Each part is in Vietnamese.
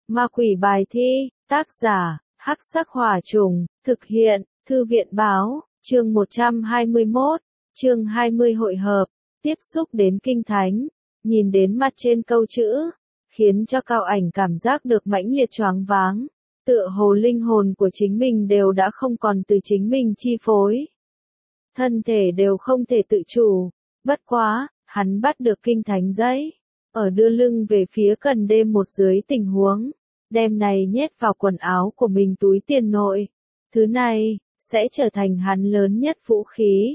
Ma quỷ bài thi, tác giả, Hắc Sắc Hỏa Trùng, thực hiện, Thư viện báo, chương 121, chương 20 hội hợp, tiếp xúc đến kinh thánh, nhìn đến mặt trên câu chữ, khiến cho Cao Ảnh cảm giác được mãnh liệt choáng váng, tựa hồ linh hồn của chính mình đều đã không còn từ chính mình chi phối. Thân thể đều không thể tự chủ, bất quá, hắn bắt được kinh thánh giấy, ở đưa lưng về phía cần đêm một dưới tình huống, đem này nhét vào quần áo của mình túi tiền nội. Thứ này, sẽ trở thành hắn lớn nhất vũ khí.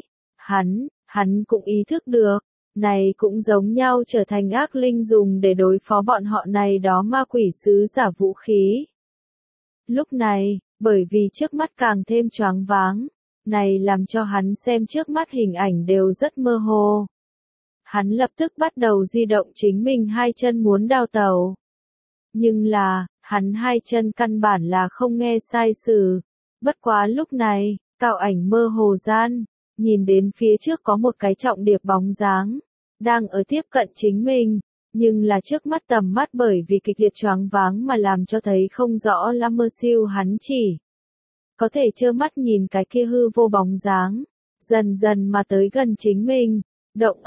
Hắn cũng ý thức được, này cũng giống nhau trở thành ác linh dùng để đối phó bọn họ này đó ma quỷ sứ giả vũ khí. Lúc này, bởi vì trước mắt càng thêm choáng váng, này làm cho hắn xem trước mắt hình ảnh đều rất mơ hồ. Hắn lập tức bắt đầu di động chính mình hai chân muốn đào tẩu. Nhưng là, hắn hai chân căn bản là không nghe sai sử. Bất quá lúc này, Cao Ảnh mơ hồ gian, nhìn đến phía trước có một cái trọng điệp bóng dáng, đang ở tiếp cận chính mình, nhưng là trước mắt tầm mắt bởi vì kịch liệt choáng váng mà làm cho thấy không rõ lắm mơ siêu hắn chỉ. Có thể trơ mắt nhìn cái kia hư vô bóng dáng, dần dần mà tới gần chính mình, động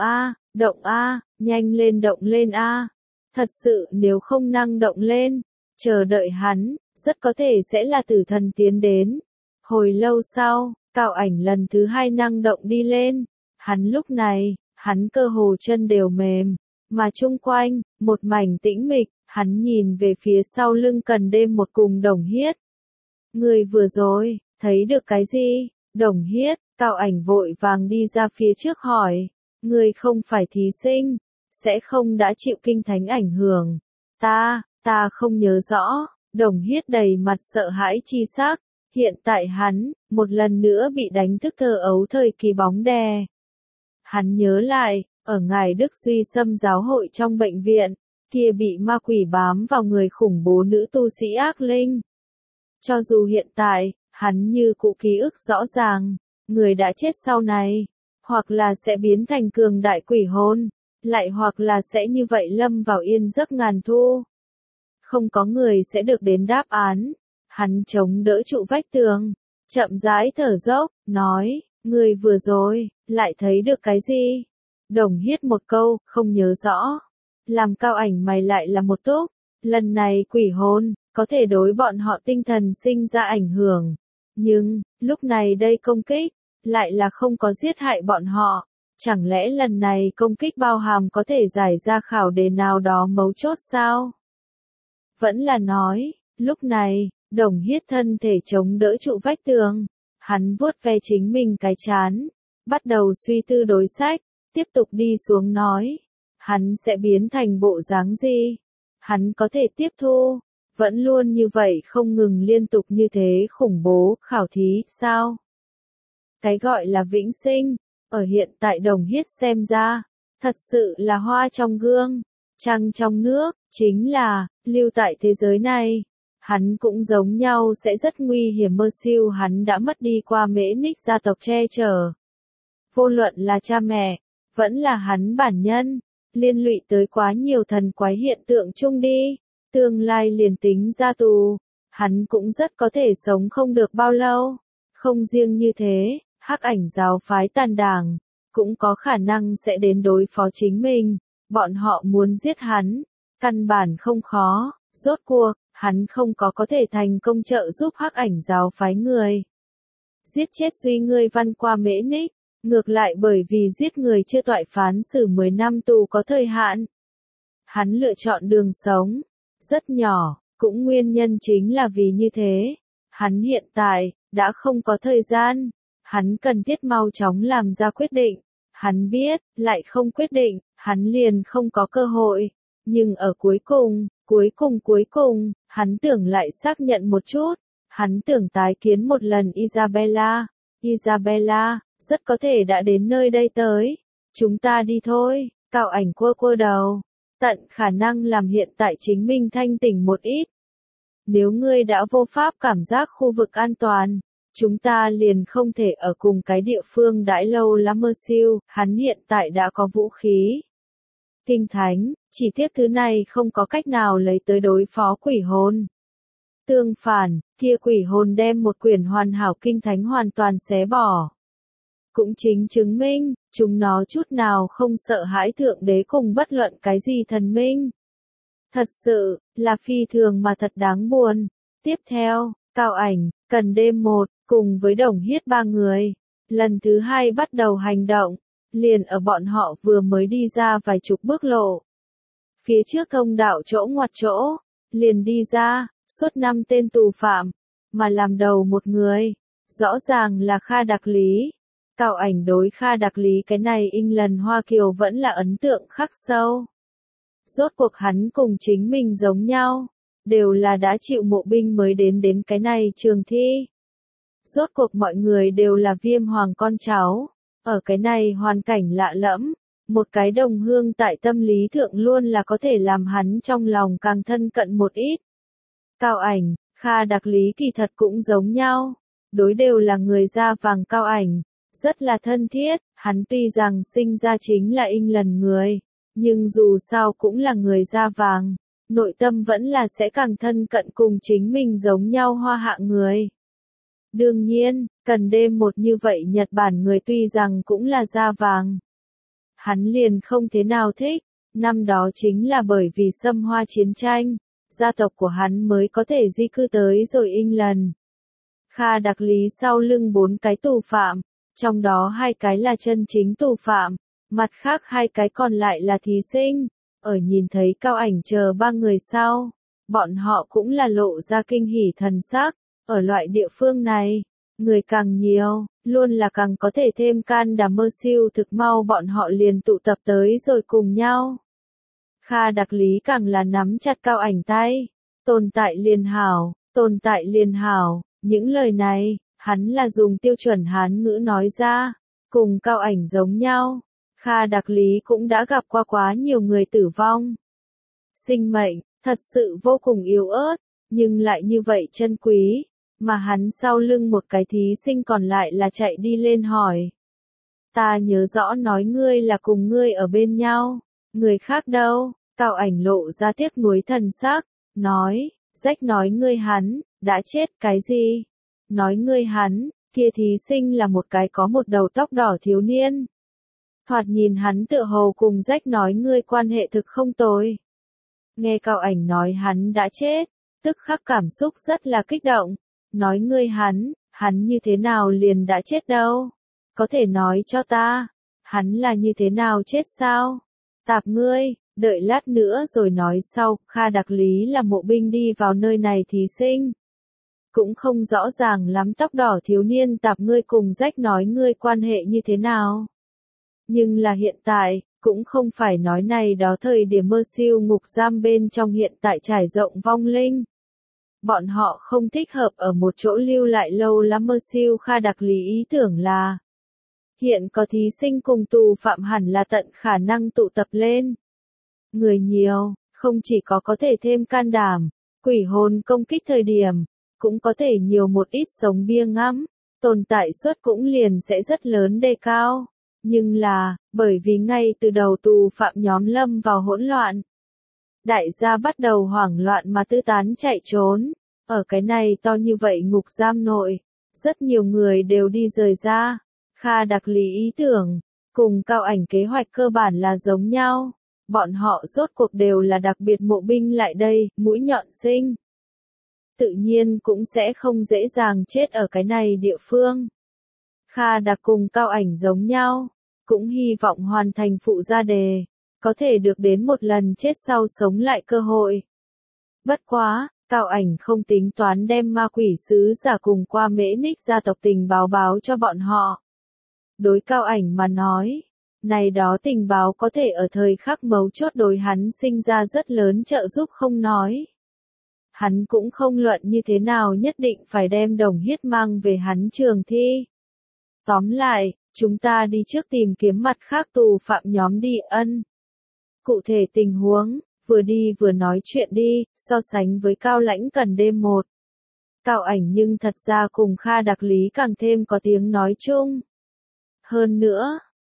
a, nhanh lên động lên a. Thật sự nếu không năng động lên, chờ đợi hắn, rất có thể sẽ là tử thần tiến đến. Hồi lâu sau, Cao Ảnh lần thứ hai năng động đi lên, hắn lúc này, hắn cơ hồ chân đều mềm, mà chung quanh, một mảnh tĩnh mịch, hắn nhìn về phía sau lưng cần đêm một cùng Đồng Hiết. Người vừa rồi, thấy được cái gì? Đồng Hiết, Cao Ảnh vội vàng đi ra phía trước hỏi, người không phải thí sinh, sẽ không đã chịu kinh thánh ảnh hưởng. Ta không nhớ rõ. Đồng Hiết đầy mặt sợ hãi chi sắc, hiện tại hắn, một lần nữa bị đánh thức thơ ấu thời kỳ bóng đè. Hắn nhớ lại, ở Ngài Đức Duy Xâm giáo hội trong bệnh viện, kia bị ma quỷ bám vào người khủng bố nữ tu sĩ ác linh. Cho dù hiện tại, hắn như cũ ký ức rõ ràng, người đã chết sau này, hoặc là sẽ biến thành cường đại quỷ hồn, lại hoặc là sẽ như vậy lâm vào yên giấc ngàn thu. Không có người sẽ được đến đáp án. Hắn chống đỡ trụ vách tường, chậm rãi thở dốc, nói, người vừa rồi, lại thấy được cái gì? Đồng Hiết một câu, không nhớ rõ. Làm Cao Ảnh mày lại là một túc, lần này quỷ hồn, có thể đối bọn họ tinh thần sinh ra ảnh hưởng. Nhưng, lúc này đây công kích, lại là không có giết hại bọn họ. Chẳng lẽ lần này công kích bao hàm có thể giải ra khảo đề nào đó mấu chốt sao? Vẫn là nói, lúc này, Đồng Hiết thân thể chống đỡ trụ vách tường, hắn vuốt ve chính mình cái trán, bắt đầu suy tư đối sách, tiếp tục đi xuống nói, hắn sẽ biến thành bộ dáng gì? Hắn có thể tiếp thu, vẫn luôn như vậy không ngừng liên tục như thế khủng bố, khảo thí, sao? Cái gọi là vĩnh sinh, ở hiện tại Đồng Hiết xem ra, thật sự là hoa trong gương, trăng trong nước, chính là, lưu tại thế giới này. Hắn cũng giống nhau sẽ rất nguy hiểm mơ siêu hắn đã mất đi qua Mễ Ních gia tộc che chở. Vô luận là cha mẹ, vẫn là hắn bản nhân, liên lụy tới quá nhiều thần quái hiện tượng chung đi, tương lai liền tính ra tù, hắn cũng rất có thể sống không được bao lâu. Không riêng như thế, Hắc Ảnh giáo phái tàn đảng, cũng có khả năng sẽ đến đối phó chính mình, bọn họ muốn giết hắn, căn bản không khó, rốt cuộc. Hắn không có thể thành công trợ giúp Hắc Ảnh giáo phái người. Giết chết Duy ngươi văn qua Mễ Ních, ngược lại bởi vì giết người chưa toại phán xử 10 năm tù có thời hạn. Hắn lựa chọn đường sống, rất nhỏ, cũng nguyên nhân chính là vì như thế. Hắn hiện tại, đã không có thời gian, hắn cần thiết mau chóng làm ra quyết định. Hắn biết, lại không quyết định, hắn liền không có cơ hội. Nhưng ở cuối cùng, hắn tưởng lại xác nhận một chút, hắn tưởng tái kiến một lần Isabella. Isabella, rất có thể đã đến nơi đây tới. Chúng ta đi thôi, Cao Ảnh quơ đầu, tận khả năng làm hiện tại chính mình thanh tỉnh một ít. Nếu ngươi đã vô pháp cảm giác khu vực an toàn, chúng ta liền không thể ở cùng cái địa phương đãi lâu lắm mơ siêu, hắn hiện tại đã có vũ khí. Kinh thánh, Chỉ tiếc thứ này không có cách nào lấy tới đối phó quỷ hồn. Tương phản, kia quỷ hồn đem một quyển hoàn hảo kinh thánh hoàn toàn xé bỏ. Cũng chính chứng minh, chúng nó chút nào không sợ hãi thượng đế cùng bất luận cái gì thần minh. Thật sự, là phi thường mà thật đáng buồn. Tiếp theo, Cao Ảnh, Cần Đêm một, cùng với Đồng Hiết ba người, lần thứ hai bắt đầu hành động, liền ở bọn họ vừa mới đi ra vài chục bước lộ. Phía trước thông đạo chỗ ngoặt chỗ, liền đi ra, suốt 5 tên tù phạm, mà làm đầu một người, rõ ràng là Kha Đặc Lý. Cao Ảnh đối Kha Đặc Lý cái này England Hoa Kiều vẫn là ấn tượng khắc sâu. Rốt cuộc hắn cùng chính mình giống nhau, đều là đã chịu mộ binh mới đến cái này trường thi. Rốt cuộc mọi người đều là Viêm Hoàng con cháu, ở cái này hoàn cảnh lạ lẫm, một cái đồng hương tại tâm lý thượng luôn là có thể làm hắn trong lòng càng thân cận một ít. Cao Ảnh, Kha Đặc Lý kỳ thật cũng giống nhau, đối đều là người da vàng Cao Ảnh, rất là thân thiết, hắn tuy rằng sinh ra chính là England người, nhưng dù sao cũng là người da vàng, nội tâm vẫn là sẽ càng thân cận cùng chính mình giống nhau hoa hạ người. Đương nhiên, Cần Đêm một như vậy Nhật Bản người tuy rằng cũng là da vàng. Hắn liền không thế nào thích, năm đó chính là bởi vì xâm Hoa chiến tranh, gia tộc của hắn mới có thể di cư tới rồi England. Kha Đặc Lý sau lưng 4 cái tù phạm, trong đó 2 cái là chân chính tù phạm, mặt khác 2 cái còn lại là thí sinh. Ở nhìn thấy Cao Ảnh chờ 3 người sau, bọn họ cũng là lộ ra kinh hỉ thần sắc. Ở loại địa phương này, người càng nhiều, luôn là càng có thể thêm can đảm mơ siêu thực mau bọn họ liền tụ tập tới rồi cùng nhau. Kha Đặc Lý càng là nắm chặt Cao Ảnh tay, tồn tại liền hảo, tồn tại liền hảo, những lời này, hắn là dùng tiêu chuẩn Hán ngữ nói ra, cùng Cao Ảnh giống nhau. Kha Đặc Lý cũng đã gặp qua quá nhiều người tử vong. Sinh mệnh, thật sự vô cùng yếu ớt, nhưng lại như vậy chân quý, mà hắn sau lưng một cái thí sinh còn lại là chạy đi lên hỏi. Ta nhớ rõ nói ngươi là cùng ngươi ở bên nhau, người khác đâu? Cao Ảnh lộ ra tiếc nuối thần sắc, nói, rách nói ngươi hắn, đã chết cái gì? Nói ngươi hắn, kia thí sinh là một cái có một đầu tóc đỏ thiếu niên. Thoạt nhìn hắn tựa hồ cùng rách nói ngươi quan hệ thực không tồi. Nghe Cao Ảnh nói hắn đã chết, tức khắc cảm xúc rất là kích động. Nói ngươi hắn như thế nào liền đã chết đâu? Có thể nói cho ta, hắn là như thế nào chết sao? Tạp ngươi, đợi lát nữa rồi nói sau. Kha Đặc Lý là mộ binh đi vào nơi này thí sinh. Cũng không rõ ràng lắm tóc đỏ thiếu niên tạp ngươi cùng rách nói ngươi quan hệ như thế nào. Nhưng là hiện tại, cũng không phải nói này đó thời điểm mơ siêu ngục giam bên trong hiện tại trải rộng vong linh. Bọn họ không thích hợp ở một chỗ lưu lại lâu lắm. Mơ siêu Kha Đặc Lý ý tưởng là hiện có thí sinh cùng tù phạm hẳn là tận khả năng tụ tập lên. Người nhiều, không chỉ có thể thêm can đảm, quỷ hồn công kích thời điểm, cũng có thể nhiều một ít sống bia ngắm, tồn tại suất cũng liền sẽ rất lớn đề cao. Nhưng là, bởi vì ngay từ đầu tù phạm nhóm lâm vào hỗn loạn, đại gia bắt đầu hoảng loạn mà tư tán chạy trốn. Ở cái này to như vậy ngục giam nội, rất nhiều người đều đi rời ra. Kha Đặc Lý ý tưởng, cùng Cao Ảnh kế hoạch cơ bản là giống nhau. Bọn họ rốt cuộc đều là đặc biệt mộ binh lại đây, mũi nhọn sinh. Tự nhiên cũng sẽ không dễ dàng chết ở cái này địa phương. Kha Đặc cùng Cao Ảnh giống nhau, cũng hy vọng hoàn thành phụ gia đề, có thể được đến một lần chết sau sống lại cơ hội. Bất quá, Cao Ảnh không tính toán đem ma quỷ sứ giả cùng qua Mễ Ních gia tộc tình báo cho bọn họ. Đối Cao Ảnh mà nói, này đó tình báo có thể ở thời khắc mấu chốt đối hắn sinh ra rất lớn trợ giúp không nói. Hắn cũng không luận như thế nào nhất định phải đem Đồng Hiết mang về hắn trường thi. Tóm lại, chúng ta đi trước tìm kiếm mặt khác tù phạm nhóm đi ân. Cụ thể tình huống, vừa đi vừa nói chuyện đi, so sánh với Cao Lãnh Cần Đêm một. Cao Ảnh nhưng thật ra cùng Kha Đặc Lý càng thêm có tiếng nói chung. Hơn nữa,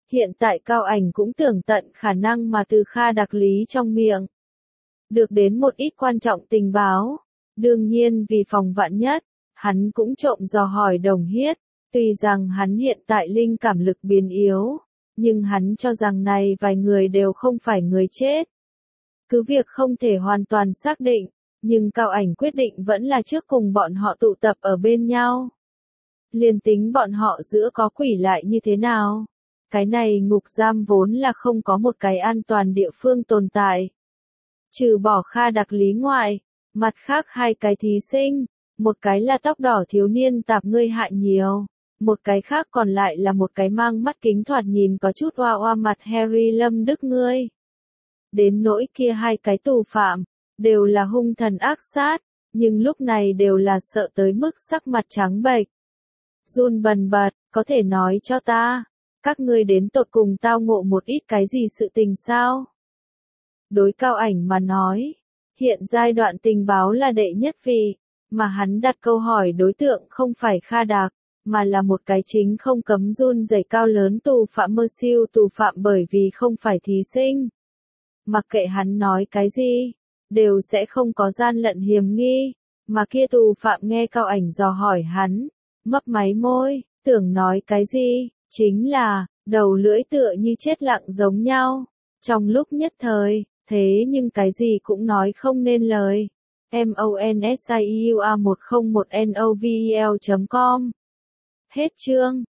Hiện tại Cao Ảnh cũng tưởng tận khả năng mà từ Kha Đặc Lý trong miệng được đến một ít quan trọng tình báo. Đương nhiên vì phòng vạn nhất, hắn cũng trộm dò hỏi Đồng Hiết, tuy rằng hắn hiện tại linh cảm lực biến yếu, nhưng hắn cho rằng này vài người đều không phải người chết. Cứ việc không thể hoàn toàn xác định, nhưng Cao Ảnh quyết định vẫn là trước cùng bọn họ tụ tập ở bên nhau. Liền tính bọn họ giữa có quỷ lại như thế nào? Cái này ngục giam vốn là không có một cái an toàn địa phương tồn tại. Trừ bỏ Kha Đặc Lý ngoại, mặt khác hai cái thí sinh, một cái là tóc đỏ thiếu niên tạp ngươi hại nhiều, một cái khác còn lại là một cái mang mắt kính thoạt nhìn có chút oa oa mặt Harry Lâm Đức ngươi. Đến nỗi kia hai cái tù phạm, đều là hung thần ác sát, nhưng lúc này đều là sợ tới mức sắc mặt trắng bệch. Run bần bật, có thể nói cho ta, các ngươi đến tột cùng tao ngộ một ít cái gì sự tình sao? Đối Cao Ảnh mà nói, hiện giai đoạn tình báo là đệ nhất vị, mà hắn đặt câu hỏi đối tượng không phải Kha Đạc, mà là một cái chính không cấm run rẩy cao lớn tù phạm mơ siêu tù phạm bởi vì không phải thí sinh. Mặc kệ hắn nói cái gì, đều sẽ không có gian lận hiểm nghi, mà kia tù phạm nghe Cao Ảnh dò hỏi hắn, mấp máy môi, tưởng nói cái gì, chính là, đầu lưỡi tựa như chết lặng giống nhau. Trong lúc nhất thời, thế nhưng cái gì cũng nói không nên lời. MONSIUA101NOVEL.com Hết chương.